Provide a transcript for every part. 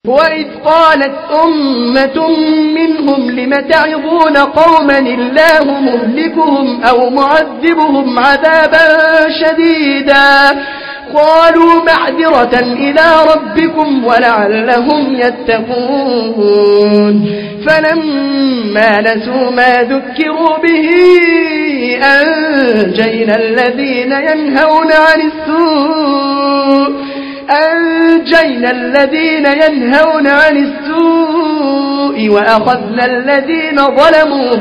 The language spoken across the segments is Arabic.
وإذ قالت أمة منهم لم تعظون قوما الله مهلكهم أو معذبهم عذابا شديدا قالوا معذرة إلى ربكم ولعلهم يتقون فلما نسوا ما ذكروا به أنجينا الذين ينهون عن السوء وأخذنا الذين ظلموا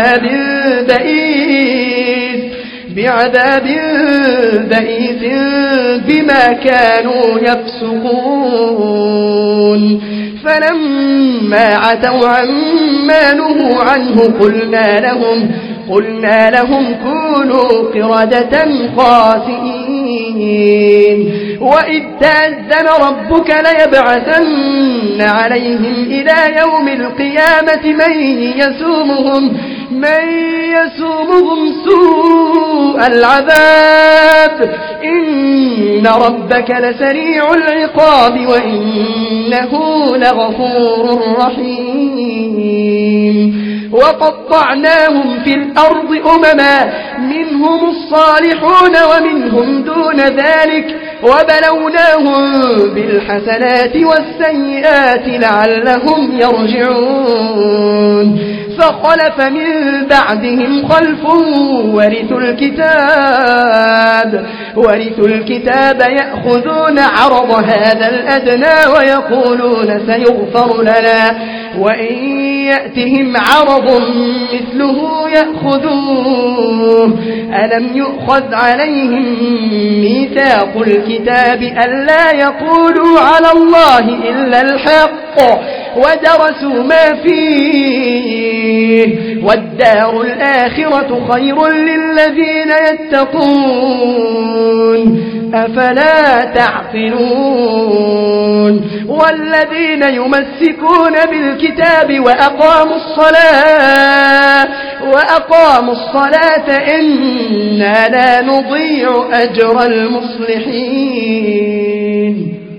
بعذاب بئيس بما كانوا يفسقون فلما عتوا عما نهوا عنه قلنا لهم كونوا قردة خاسئين وإذ تأذن ربك ليبعثن عليهم إلى يوم القيامة من يسومهم سوء العذاب إن ربك لسريع العقاب وإنه لغفور رحيم وقطعناهم في الأرض أمما منهم الصالحون ومنهم دون ذلك وبلوناهم بالحسنات والسيئات لعلهم يرجعون فخلف من بعدهم خلف ورثوا الكتاب يأخذون عرض هذا الأدنى ويقولون سيغفر لنا وإن يأتهم عرض مثله يأخذوه ألم يؤخذ عليهم ميثاق الكتاب ألا يقولوا على الله إلا الحق ودرسوا ما فيه والدار الآخرة خير للذين يتقون أفلا تعقلون والذين يمسكون بالكتاب وأقاموا الصلاة إنا لا نضيع أجر المصلحين